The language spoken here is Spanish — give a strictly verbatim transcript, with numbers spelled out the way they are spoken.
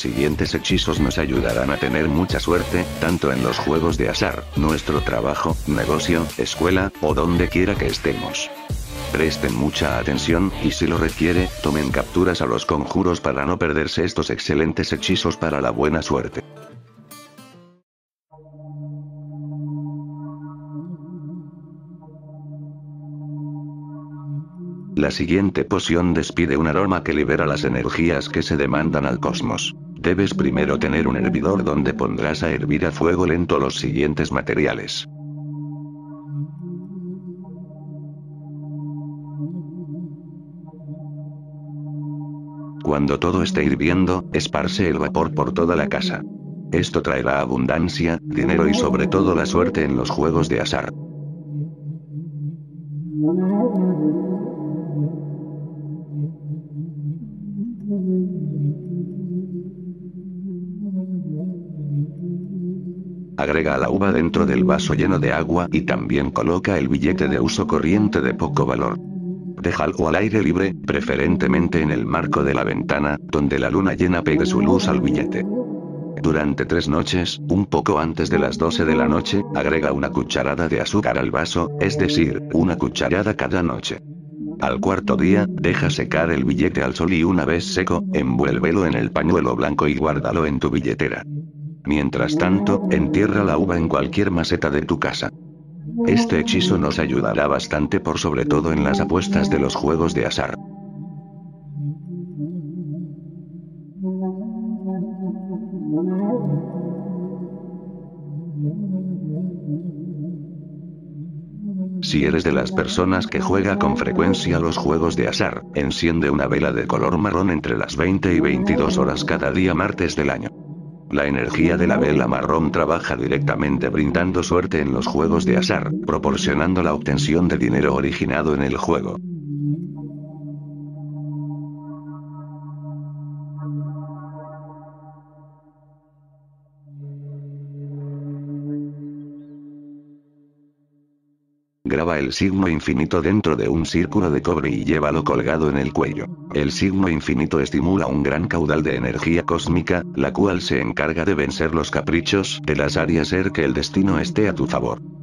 siguientes hechizos nos ayudarán a tener mucha suerte, tanto en los juegos de azar, nuestro trabajo, negocio, escuela, o donde quiera que estemos. Presten mucha atención, y si lo requiere, tomen capturas a los conjuros para no perderse estos excelentes hechizos para la buena suerte. La siguiente poción despide un aroma que libera las energías que se demandan al cosmos. Debes primero tener un hervidor donde pondrás a hervir a fuego lento los siguientes materiales. Cuando todo esté hirviendo, esparce el vapor por toda la casa. Esto traerá abundancia, dinero y sobre todo la suerte en los juegos de azar. Agrega la uva dentro del vaso lleno de agua y también coloca el billete de uso corriente de poco valor. Déjalo al aire libre, preferentemente en el marco de la ventana, donde la luna llena pegue su luz al billete. Durante tres noches, un poco antes de las doce de la noche, agrega una cucharada de azúcar al vaso, es decir, una cucharada cada noche. Al cuarto día, deja secar el billete al sol y una vez seco, envuélvelo en el pañuelo blanco y guárdalo en tu billetera. Mientras tanto, entierra la uva en cualquier maceta de tu casa. Este hechizo nos ayudará bastante por sobre todo en las apuestas de los juegos de azar. Si eres de las personas que juega con frecuencia los juegos de azar, enciende una vela de color marrón entre las veinte y veintidós horas cada día martes del año. La energía de la vela marrón trabaja directamente brindando suerte en los juegos de azar, proporcionando la obtención de dinero originado en el juego. Graba el signo infinito dentro de un círculo de cobre y llévalo colgado en el cuello. El signo infinito estimula un gran caudal de energía cósmica, la cual se encarga de vencer los caprichos del azar y hacer que el destino esté a tu favor.